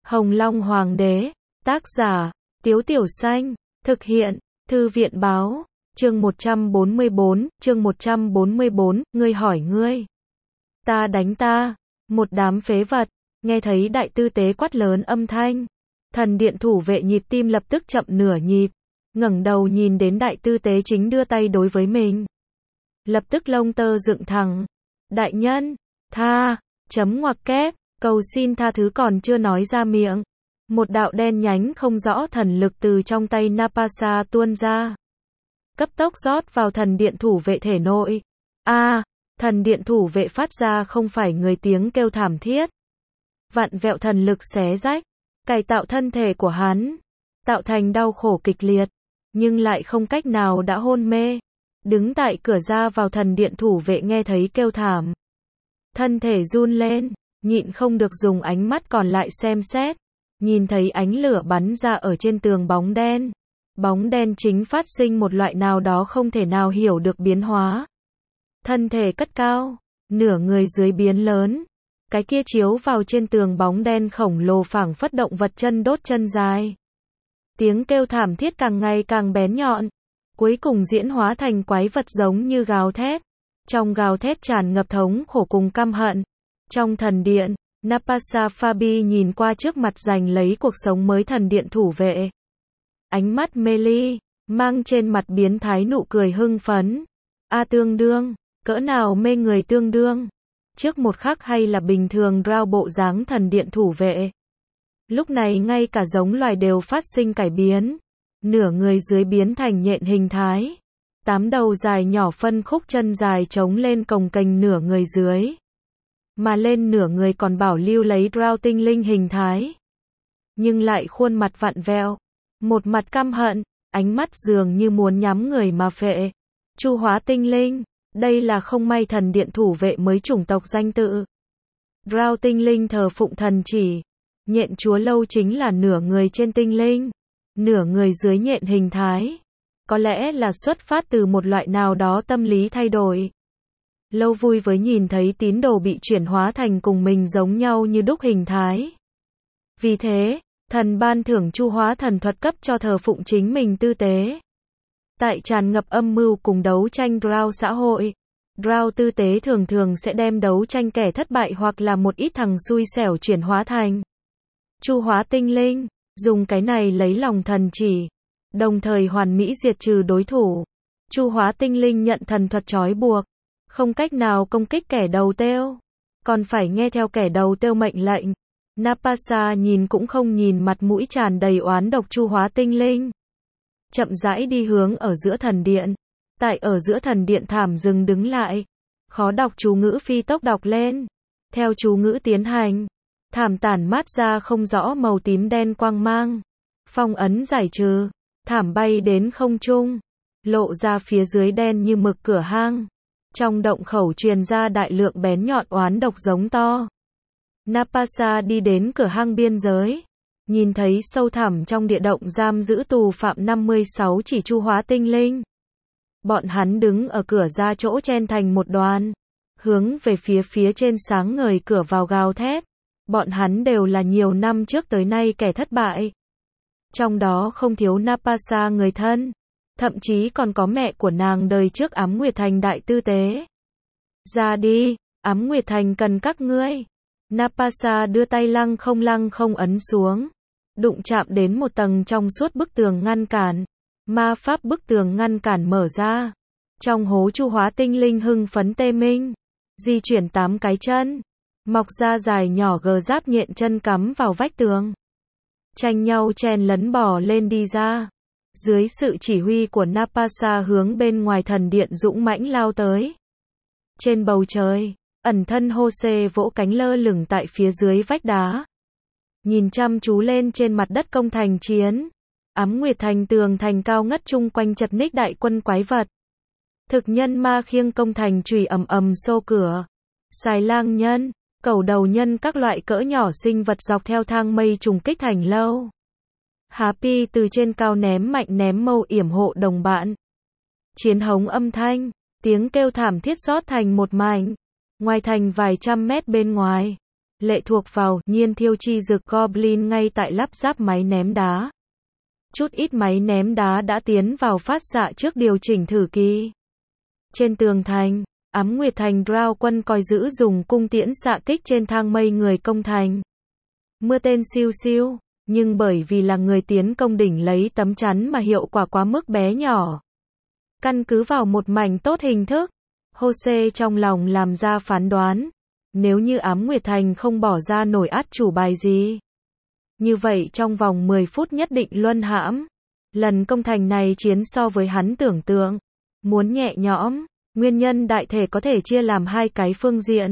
Hồng Long Hoàng đế, tác giả, Tiếu Tiểu Xanh, thực hiện, Thư viện báo, chương 144, ngươi hỏi ngươi. Ta đánh ta, một đám phế vật, nghe thấy đại tư tế quát lớn âm thanh. Thần điện thủ vệ nhịp tim lập tức chậm nửa nhịp, ngẩng đầu nhìn đến đại tư tế chính đưa tay đối với mình. Lập tức lông tơ dựng thẳng. Đại nhân, tha, chấm ngoặc kép, cầu xin tha thứ còn chưa nói ra miệng. Một đạo đen nhánh không rõ thần lực từ trong tay Napasa tuôn ra. Cấp tốc rót vào thần điện thủ vệ thể nội. Thần điện thủ vệ phát ra không phải người tiếng kêu thảm thiết. Vặn vẹo thần lực xé rách, cải tạo thân thể của hắn, tạo thành đau khổ kịch liệt, nhưng lại không cách nào đã hôn mê. Đứng tại cửa ra vào thần điện thủ vệ nghe thấy kêu thảm. Thân thể run lên, nhịn không được dùng ánh mắt còn lại xem xét. Nhìn thấy ánh lửa bắn ra ở trên tường bóng đen. Bóng đen chính phát sinh một loại nào đó không thể nào hiểu được biến hóa. Thân thể cất cao, nửa người dưới biến lớn. Cái kia chiếu vào trên tường bóng đen khổng lồ phảng phất động vật chân đốt chân dài. Tiếng kêu thảm thiết càng ngày càng bén nhọn. Cuối cùng diễn hóa thành quái vật giống như gào thét. Trong gào thét tràn ngập thống khổ cùng căm hận. Trong thần điện, Napasa Fabi nhìn qua trước mặt giành lấy cuộc sống mới thần điện thủ vệ. Ánh mắt mê ly, mang trên mặt biến thái nụ cười hưng phấn. Tương đương, cỡ nào mê người tương đương. Trước một khắc hay là bình thường rao bộ dáng thần điện thủ vệ. Lúc này ngay cả giống loài đều phát sinh cải biến. Nửa người dưới biến thành nhện hình thái. 8 đầu dài nhỏ phân khúc chân dài trống lên cồng kềnh nửa người dưới. Mà lên nửa người còn bảo lưu lấy rao tinh linh hình thái. Nhưng lại khuôn mặt vặn vẹo. Một mặt căm hận, ánh mắt dường như muốn nhắm người mà phệ. Chu hóa tinh linh, đây là không may thần điện thủ vệ mới chủng tộc danh tự. Rao tinh linh thờ phụng thần chỉ. Nhện chúa lâu chính là nửa người trên tinh linh, nửa người dưới nhện hình thái. Có lẽ là xuất phát từ một loại nào đó tâm lý thay đổi. Lâu vui với nhìn thấy tín đồ bị chuyển hóa thành cùng mình giống nhau như đúc hình thái. Vì thế, thần ban thưởng chu hóa thần thuật cấp cho thờ phụng chính mình tư tế. Tại tràn ngập âm mưu cùng đấu tranh Drow xã hội, Drow tư tế thường thường sẽ đem đấu tranh kẻ thất bại hoặc là một ít thằng xui xẻo chuyển hóa thành chu hóa tinh linh, dùng cái này lấy lòng thần chỉ, đồng thời hoàn mỹ diệt trừ đối thủ. Chu hóa tinh linh nhận thần thuật trói buộc, không cách nào công kích kẻ đầu têu, còn phải nghe theo kẻ đầu têu mệnh lệnh. Napasa nhìn cũng không nhìn, mặt mũi tràn đầy oán độc chu hóa tinh linh. Chậm rãi đi hướng ở giữa thần điện. Tại ở giữa thần điện thảm dừng đứng lại. Khó đọc chú ngữ phi tốc đọc lên. Theo chú ngữ tiến hành, thảm tản mát ra không rõ màu tím đen quang mang. Phong ấn giải trừ, thảm bay đến không trung, lộ ra phía dưới đen như mực cửa hang. Trong động khẩu truyền ra đại lượng bén nhọn oán độc giống to. Napasa đi đến cửa hang biên giới, nhìn thấy sâu thẳm trong địa động giam giữ tù phạm 56 chỉ chu hóa tinh linh. Bọn hắn đứng ở cửa ra chỗ chen thành một đoàn, hướng về phía trên sáng ngời cửa vào gào thét. Bọn hắn đều là nhiều năm trước tới nay kẻ thất bại. Trong đó không thiếu Napasa người thân, thậm chí còn có mẹ của nàng đời trước Ám Nguyệt Thành đại tư tế. Ra đi, Ám Nguyệt Thành cần các ngươi. Napasa đưa tay lăng không ấn xuống, đụng chạm đến một tầng trong suốt bức tường ngăn cản. Ma pháp bức tường ngăn cản mở ra. Trong hố chu hóa tinh linh hưng phấn tê minh, di chuyển 8 cái chân, mọc ra dài nhỏ gờ giáp nhện chân cắm vào vách tường. Tranh nhau chen lấn bò lên đi ra. Dưới sự chỉ huy của Napasa hướng bên ngoài thần điện dũng mãnh lao tới. Trên bầu trời, ẩn thân Hose vỗ cánh lơ lửng tại phía dưới vách đá. Nhìn chăm chú lên trên mặt đất công thành chiến. Ám Nguyệt Thành tường thành cao ngất chung quanh chật ních đại quân quái vật. Thực nhân ma khiêng công thành chùy ầm ầm xô cửa. Xài lang nhân, cẩu đầu nhân các loại cỡ nhỏ sinh vật dọc theo thang mây trùng kích thành lâu. Happy từ trên cao ném mạnh ném mâu yểm hộ đồng bạn. Chiến hống âm thanh, tiếng kêu thảm thiết rót thành một mảnh. Ngoài thành vài trăm mét bên ngoài, lệ thuộc vào nhiên thiêu chi dực Goblin ngay tại lắp ráp máy ném đá. Chút ít máy ném đá đã tiến vào phát xạ trước điều chỉnh thử kỳ. Trên tường thành, Ám Nguyệt Thành Drow quân coi giữ dùng cung tiễn xạ kích trên thang mây người công thành. Mưa tên siêu siêu, nhưng bởi vì là người tiến công đỉnh lấy tấm chắn mà hiệu quả quá mức bé nhỏ. Căn cứ vào một mảnh tốt hình thức, Jose trong lòng làm ra phán đoán, nếu như Ám Nguyệt Thành không bỏ ra nổi át chủ bài gì, như vậy trong vòng 10 phút nhất định luân hãm. Lần công thành này chiến so với hắn tưởng tượng, muốn nhẹ nhõm, nguyên nhân đại thể có thể chia làm hai cái phương diện.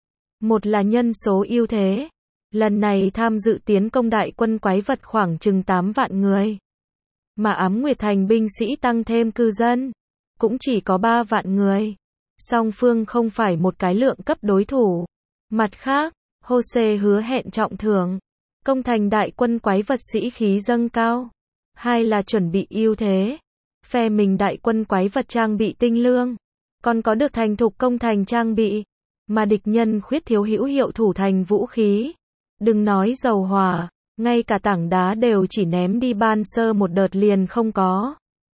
Một là nhân số ưu thế. Lần này tham dự tiến công đại quân quái vật khoảng chừng 8 vạn người. Mà Ám Nguyệt Thành binh sĩ tăng thêm cư dân, cũng chỉ có 3 vạn người. Song phương không phải một cái lượng cấp đối thủ. Mặt khác, Jose hứa hẹn trọng thưởng. Công thành đại quân quái vật sĩ khí dâng cao. Hai là chuẩn bị ưu thế. Phe mình đại quân quái vật trang bị tinh lương. Còn có được thành thục công thành trang bị. Mà địch nhân khuyết thiếu hữu hiệu thủ thành vũ khí. Đừng nói dầu hỏa, ngay cả tảng đá đều chỉ ném đi ban sơ một đợt liền không có.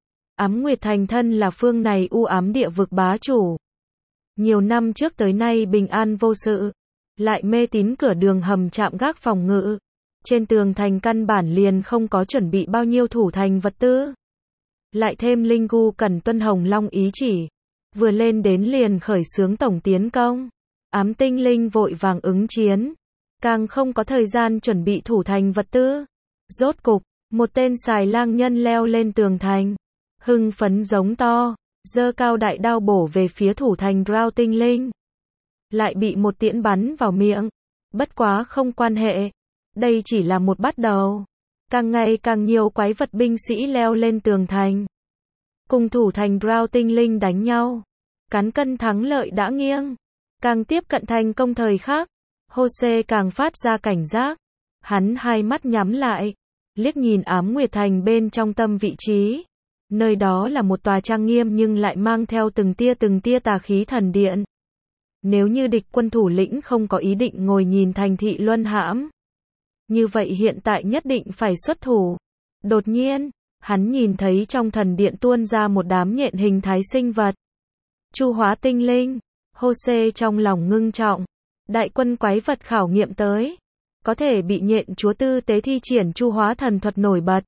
Ám Nguyệt Thành thân là phương này u ám địa vực bá chủ. Nhiều năm trước tới nay bình an vô sự. Lại mê tín cửa đường hầm chạm gác phòng ngự. Trên tường thành căn bản liền không có chuẩn bị bao nhiêu thủ thành vật tư. Lại thêm Linh Gu cần tuân Hồng Long ý chỉ. Vừa lên đến liền khởi xướng tổng tiến công. Ám tinh linh vội vàng ứng chiến. Càng không có thời gian chuẩn bị thủ thành vật tư. Rốt cục, một tên xài lang nhân leo lên tường thành. Hưng phấn giống to, giơ cao đại đao bổ về phía thủ thành Drow tinh linh. Lại bị một tiễn bắn vào miệng. Bất quá không quan hệ. Đây chỉ là một bắt đầu. Càng ngày càng nhiều quái vật binh sĩ leo lên tường thành. Cùng thủ thành Drow tinh linh đánh nhau. Cán cân thắng lợi đã nghiêng. Càng tiếp cận thành công thời khắc, Jose càng phát ra cảnh giác. Hắn hai mắt nhắm lại, liếc nhìn Ám Nguyệt Thành bên trong tâm vị trí. Nơi đó là một tòa trang nghiêm nhưng lại mang theo từng tia tà khí thần điện. Nếu như địch quân thủ lĩnh không có ý định ngồi nhìn thành thị luân hãm, như vậy hiện tại nhất định phải xuất thủ. Đột nhiên, hắn nhìn thấy trong thần điện tuôn ra một đám nhện hình thái sinh vật. Chu hóa tinh linh. Jose trong lòng ngưng trọng. Đại quân quái vật khảo nghiệm tới. Có thể bị nhện chúa tư tế thi triển chu hóa thần thuật nổi bật.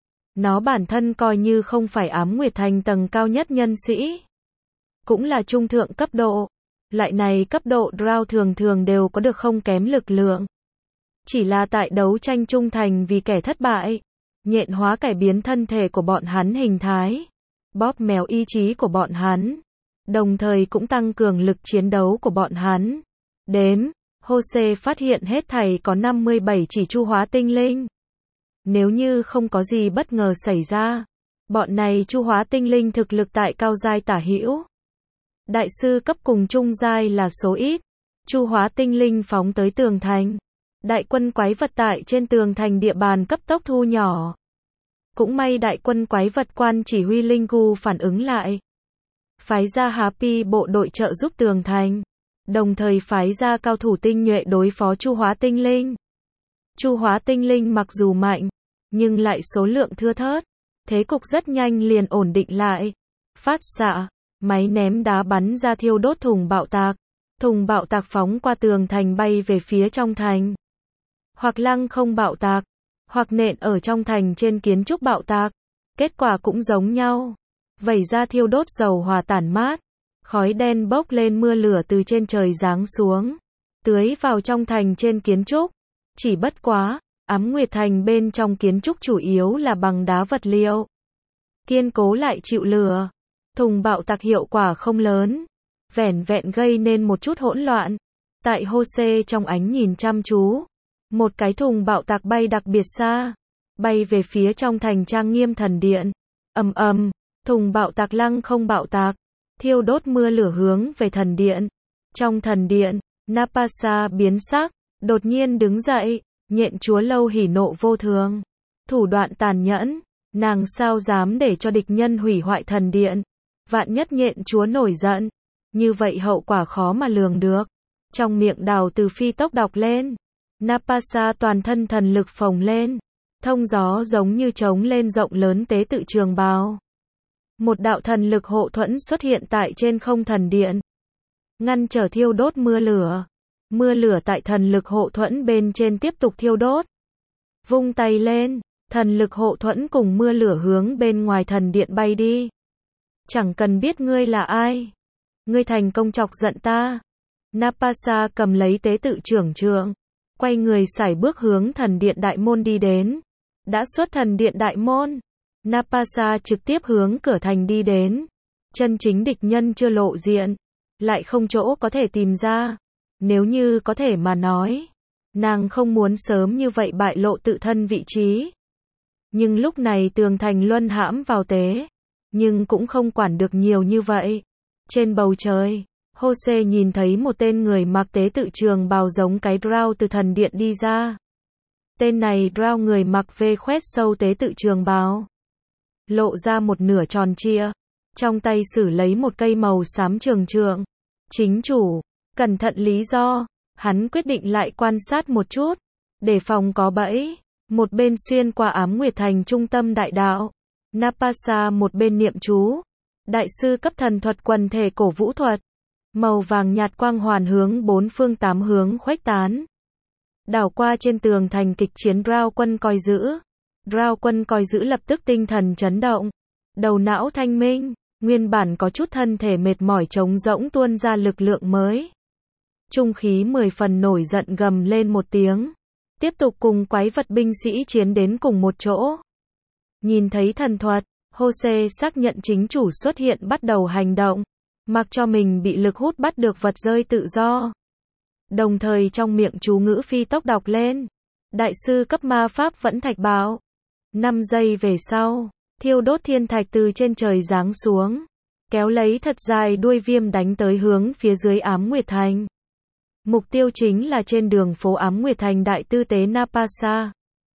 Nó bản thân coi như không phải Ám Nguyệt Thành tầng cao nhất nhân sĩ. Cũng là trung thượng cấp độ. Loại này cấp độ Drow thường thường đều có được không kém lực lượng. Chỉ là tại đấu tranh trung thành vì kẻ thất bại. Nhện hóa cải biến thân thể của bọn hắn hình thái. Bóp méo ý chí của bọn hắn. Đồng thời cũng tăng cường lực chiến đấu của bọn hắn. Đếm, Jose phát hiện hết thảy có 57 chỉ chu hóa tinh linh. Nếu như không có gì bất ngờ xảy ra, bọn này chu hóa tinh linh thực lực tại cao giai tả hữu. Đại sư cấp cùng trung giai là số ít. Chu hóa tinh linh phóng tới tường thành. Đại quân quái vật tại trên tường thành địa bàn cấp tốc thu nhỏ. Cũng may đại quân quái vật quan chỉ huy Linh Gu phản ứng lại. Phái ra Happy bộ đội trợ giúp tường thành. Đồng thời phái ra cao thủ tinh nhuệ đối phó chu hóa tinh linh. Chu hóa tinh linh mặc dù mạnh, nhưng lại số lượng thưa thớt. Thế cục rất nhanh liền ổn định lại. Phát xạ, máy ném đá bắn ra thiêu đốt thùng bạo tạc. Thùng bạo tạc phóng qua tường thành bay về phía trong thành. Hoặc lăng không bạo tạc, hoặc nện ở trong thành trên kiến trúc bạo tạc. Kết quả cũng giống nhau. Vẩy ra thiêu đốt dầu hỏa tản mát. Khói đen bốc lên, mưa lửa từ trên trời giáng xuống. Tưới vào trong thành trên kiến trúc. Chỉ bất quá, Ám Nguyệt Thành bên trong kiến trúc chủ yếu là bằng đá vật liệu. Kiên cố lại chịu lửa. Thùng bạo tạc hiệu quả không lớn. Vẻn vẹn gây nên một chút hỗn loạn. Tại Jose trong ánh nhìn chăm chú. Một cái thùng bạo tạc bay đặc biệt xa. Bay về phía trong thành trang nghiêm thần điện. Ầm ầm, thùng bạo tạc lăng không bạo tạc. Thiêu đốt mưa lửa hướng về thần điện. Trong thần điện, Napasa biến sắc, đột nhiên đứng dậy, nhện chúa Lâu hỉ nộ vô thường. Thủ đoạn tàn nhẫn, nàng sao dám để cho địch nhân hủy hoại thần điện. Vạn nhất nhện chúa nổi giận, như vậy hậu quả khó mà lường được. Trong miệng đào từ phi tốc đọc lên. Napasa toàn thân thần lực phồng lên. Thông gió giống như trống lên rộng lớn tế tự trường bào. Một đạo thần lực hộ thuẫn xuất hiện tại trên không thần điện. Ngăn trở thiêu đốt mưa lửa. Mưa lửa tại thần lực hộ thuẫn bên trên tiếp tục thiêu đốt. Vung tay lên, thần lực hộ thuẫn cùng mưa lửa hướng bên ngoài thần điện bay đi. Chẳng cần biết ngươi là ai. Ngươi thành công chọc giận ta. Napasa cầm lấy tế tự trưởng trượng. Quay người sải bước hướng thần điện đại môn đi đến. Đã xuất thần điện đại môn. Napasa trực tiếp hướng cửa thành đi đến. Chân chính địch nhân chưa lộ diện. Lại không chỗ có thể tìm ra. Nếu như có thể mà nói. Nàng không muốn sớm như vậy bại lộ tự thân vị trí. Nhưng lúc này tường thành luân hãm vào tế. Nhưng cũng không quản được nhiều như vậy. Trên bầu trời, Jose nhìn thấy một tên người mặc tế tự trường bào giống cái drow từ thần điện đi ra. Tên này drow người mặc vê khoét sâu tế tự trường bào. Lộ ra một nửa tròn trịa. Trong tay xử lấy một cây màu xám trường trượng. Chính chủ, cẩn thận lý do. Hắn quyết định lại quan sát một chút. Để phòng có bẫy. Một bên xuyên qua Ám Nguyệt Thành trung tâm đại đạo. Napasa một bên niệm chú. Đại sư cấp thần thuật quần thể cổ vũ thuật. Màu vàng nhạt quang hoàn hướng bốn phương tám hướng khuếch tán. Đảo qua trên tường thành kịch chiến Drow quân coi giữ. Drow quân coi giữ lập tức tinh thần chấn động. Đầu não thanh minh. Nguyên bản có chút thân thể mệt mỏi trống rỗng tuôn ra lực lượng mới. Trung khí 10 phần nổi giận gầm lên một tiếng. Tiếp tục cùng quái vật binh sĩ chiến đến cùng một chỗ. Nhìn thấy thần thuật, Jose xác nhận chính chủ xuất hiện bắt đầu hành động. Mặc cho mình bị lực hút bắt được vật rơi tự do. Đồng thời trong miệng chú ngữ phi tốc đọc lên. Đại sư cấp ma pháp vẫn thạch báo. 5 giây về sau, thiêu đốt thiên thạch từ trên trời giáng xuống. Kéo lấy thật dài đuôi viêm đánh tới hướng phía dưới Ám Nguyệt Thành. Mục tiêu chính là trên đường phố Ám Nguyệt Thành đại tư tế Napasa.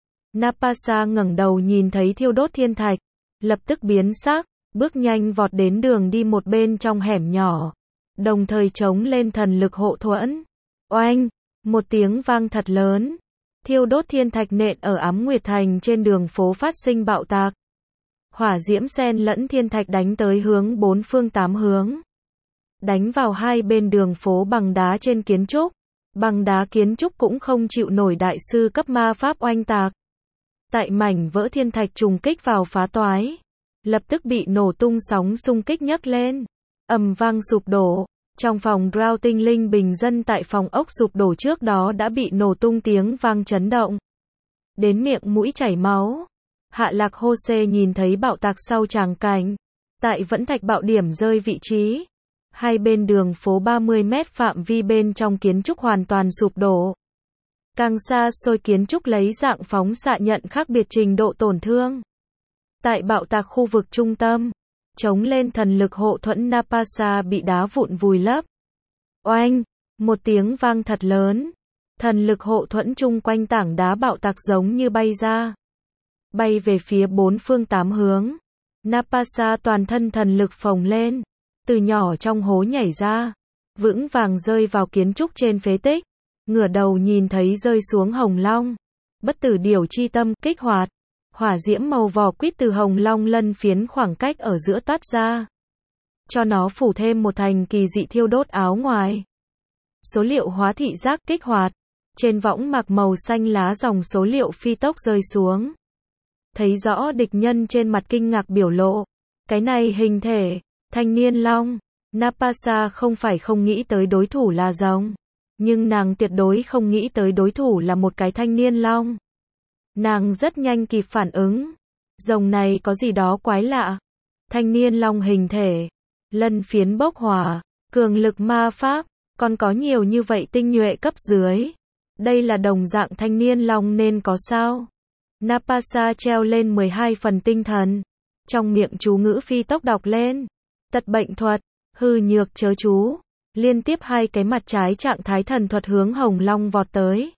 Napasa ngẩng đầu nhìn thấy thiêu đốt thiên thạch. Lập tức biến sắc, bước nhanh vọt đến đường đi một bên trong hẻm nhỏ. Đồng thời chống lên thần lực hộ thuẫn. Oanh! Một tiếng vang thật lớn. Thiêu đốt thiên thạch nện ở Ám Nguyệt Thành trên đường phố phát sinh bạo tạc. Hỏa diễm xen lẫn thiên thạch đánh tới hướng bốn phương tám hướng. Đánh vào hai bên đường phố bằng đá trên kiến trúc. Bằng đá kiến trúc cũng không chịu nổi đại sư cấp ma pháp oanh tạc. Tại mảnh vỡ thiên thạch trùng kích vào phá toái. Lập tức bị nổ tung sóng xung kích nhấc lên. Ầm vang sụp đổ. Trong phòng Drow tinh linh bình dân tại phòng ốc sụp đổ trước đó đã bị nổ tung tiếng vang chấn động. Đến miệng mũi chảy máu. Hạ Lạc Jose nhìn thấy bạo tạc sau tràng cảnh. Tại vẫn thạch bạo điểm rơi vị trí. Hai bên đường phố 30 mét phạm vi bên trong kiến trúc hoàn toàn sụp đổ. Càng xa xôi kiến trúc lấy dạng phóng xạ nhận khác biệt trình độ tổn thương. Tại bạo tạc khu vực trung tâm, chống lên thần lực hộ thuẫn Napasa bị đá vụn vùi lấp. Oanh! Một tiếng vang thật lớn. Thần lực hộ thuẫn chung quanh tảng đá bạo tạc giống như bay ra. Bay về phía bốn phương tám hướng. Napasa toàn thân thần lực phồng lên. Từ nhỏ trong hố nhảy ra. Vững vàng rơi vào kiến trúc trên phế tích. Ngửa đầu nhìn thấy rơi xuống hồng long. Bất tử điểu chi tâm kích hoạt. Hỏa diễm màu vỏ quýt từ hồng long lân phiến khoảng cách ở giữa toát ra. Cho nó phủ thêm một thành kỳ dị thiêu đốt áo ngoài. Số liệu hóa thị giác kích hoạt. Trên võng mạc màu xanh lá dòng số liệu phi tốc rơi xuống. Thấy rõ địch nhân trên mặt kinh ngạc biểu lộ. Cái này hình thể, thanh niên long. Napasa không phải không nghĩ tới đối thủ là rồng. Nhưng nàng tuyệt đối không nghĩ tới đối thủ là một cái thanh niên long. Nàng rất nhanh kịp phản ứng. Rồng này có gì đó quái lạ. Thanh niên long hình thể. Lân phiến bốc hỏa. Cường lực ma pháp. Còn có nhiều như vậy tinh nhuệ cấp dưới. Đây là đồng dạng thanh niên long nên có sao. Napasa treo lên 12 phần tinh thần. Trong miệng chú ngữ phi tốc đọc lên. Tật bệnh thuật. Hư nhược chớ chú. Liên tiếp hai cái mặt trái trạng thái thần thuật hướng hồng long vọt tới.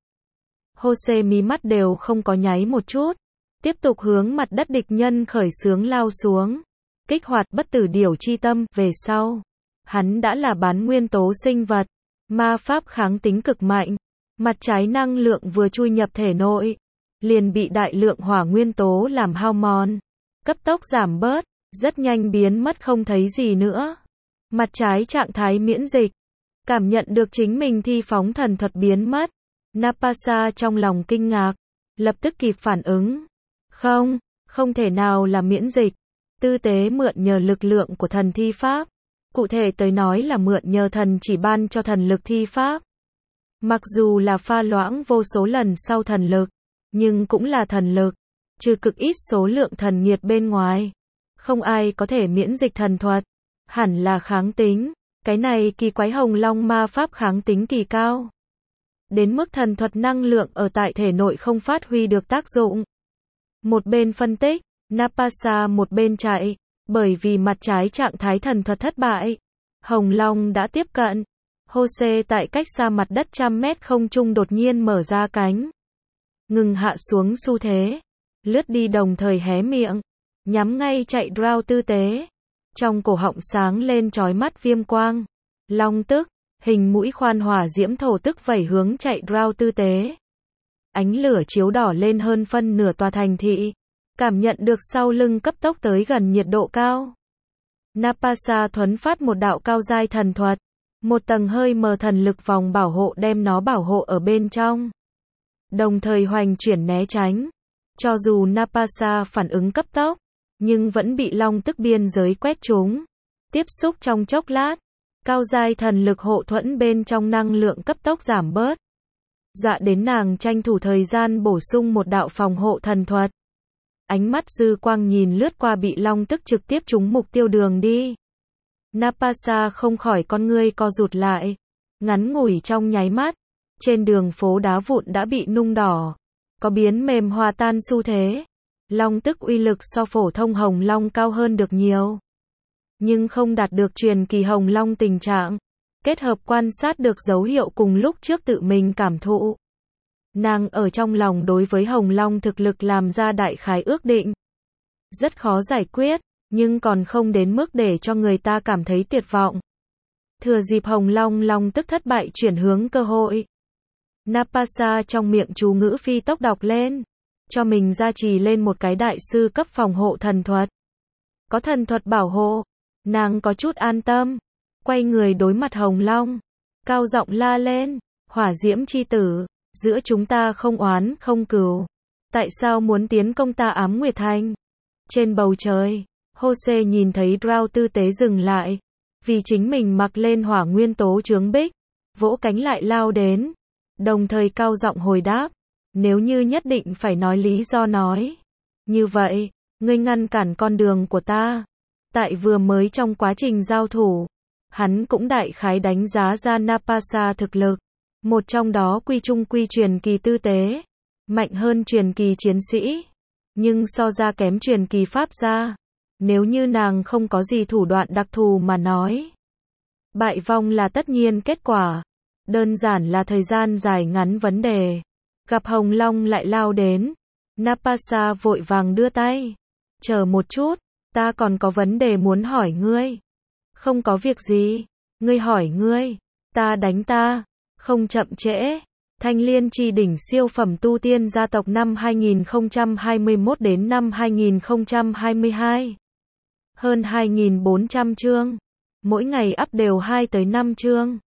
Jose mí mắt đều không có nháy một chút. Tiếp tục hướng mặt đất địch nhân khởi xướng lao xuống. Kích hoạt bất tử điểu chi tâm. Về sau, hắn đã là bán nguyên tố sinh vật. Ma pháp kháng tính cực mạnh. Mặt trái năng lượng vừa chui nhập thể nội, liền bị đại lượng hỏa nguyên tố làm hao mòn, cấp tốc giảm bớt, rất nhanh biến mất không thấy gì nữa. Mặt trái trạng thái miễn dịch. Cảm nhận được chính mình thi phóng thần thuật biến mất. Napasa trong lòng kinh ngạc, lập tức kịp phản ứng. Không thể nào là miễn dịch. Tư tế mượn nhờ lực lượng của thần thi pháp. Cụ thể tới nói là mượn nhờ thần chỉ ban cho thần lực thi pháp. Mặc dù là pha loãng vô số lần sau thần lực, nhưng cũng là thần lực, trừ cực ít số lượng thần nhiệt bên ngoài. Không ai có thể miễn dịch thần thuật, hẳn là kháng tính. Cái này kỳ quái hồng long ma pháp kháng tính kỳ cao. Đến mức thần thuật năng lượng ở tại thể nội không phát huy được tác dụng. Một bên phân tích, Napasa một bên chạy, bởi vì mặt trái trạng thái thần thuật thất bại. Hồng long đã tiếp cận. Jose tại cách xa mặt đất 100 mét không trung đột nhiên mở ra cánh. Ngừng hạ xuống xu thế. Lướt đi đồng thời hé miệng. Nhắm ngay chạy Drow tư tế. Trong cổ họng sáng lên chói mắt viêm quang. Long tức, hình mũi khoan hỏa diễm thổ tức vẩy hướng chạy Drow tư tế. Ánh lửa chiếu đỏ lên hơn phân nửa tòa thành thị. Cảm nhận được sau lưng cấp tốc tới gần nhiệt độ cao. Napasa thuấn phát một đạo cao giai thần thuật. Một tầng hơi mờ thần lực vòng bảo hộ đem nó bảo hộ ở bên trong. Đồng thời hoành chuyển né tránh. Cho dù Napasa phản ứng cấp tốc, nhưng vẫn bị long tức biên giới quét trúng. Tiếp xúc trong chốc lát, cao giai thần lực hộ thuẫn bên trong năng lượng cấp tốc giảm bớt. Dọa đến nàng tranh thủ thời gian bổ sung một đạo phòng hộ thần thuật. Ánh mắt dư quang nhìn lướt qua bị long tức trực tiếp trúng mục tiêu đường đi. Napasa không khỏi con ngươi co rụt lại. Ngắn ngủi trong nháy mắt, trên đường phố đá vụn đã bị nung đỏ. Có biến mềm hòa tan xu thế. Long tức uy lực so phổ thông hồng long cao hơn được nhiều. Nhưng không đạt được truyền kỳ hồng long tình trạng. Kết hợp quan sát được dấu hiệu cùng lúc trước tự mình cảm thụ. Nàng ở trong lòng đối với hồng long thực lực làm ra đại khái ước định. Rất khó giải quyết, nhưng còn không đến mức để cho người ta cảm thấy tuyệt vọng. Thừa dịp hồng long long tức thất bại chuyển hướng cơ hội. Napasa trong miệng chú ngữ phi tốc đọc lên. Cho mình gia trì lên một cái đại sư cấp phòng hộ thần thuật. Có thần thuật bảo hộ, nàng có chút an tâm. Quay người đối mặt hồng long. Cao giọng la lên, hỏa diễm chi tử, giữa chúng ta không oán không cừu. Tại sao muốn tiến công ta Ám Nguyệt Thành? Trên bầu trời, Jose nhìn thấy Drow tư tế dừng lại. Vì chính mình mặc lên hỏa nguyên tố chướng bích. Vỗ cánh lại lao đến. Đồng thời cao giọng hồi đáp. Nếu như nhất định phải nói lý do nói. Như vậy, ngươi ngăn cản con đường của ta. Tại vừa mới trong quá trình giao thủ, hắn cũng đại khái đánh giá ra Napasa thực lực. Một trong đó quy trung quy truyền kỳ tư tế. Mạnh hơn truyền kỳ chiến sĩ. Nhưng so ra kém truyền kỳ pháp gia. Nếu như nàng không có gì thủ đoạn đặc thù mà nói. Bại vong là tất nhiên kết quả. Đơn giản là thời gian dài ngắn vấn đề. Gặp hồng long lại lao đến. Napasa vội vàng đưa tay. Chờ một chút, ta còn có vấn đề muốn hỏi ngươi. Không có việc gì. Ngươi hỏi ngươi. Ta đánh ta. Không chậm trễ. Thanh Liên Chi đỉnh siêu phẩm tu tiên gia tộc năm 2021 đến năm 2022. Hơn 2.400 chương. Mỗi ngày up đều 2 tới 5 chương.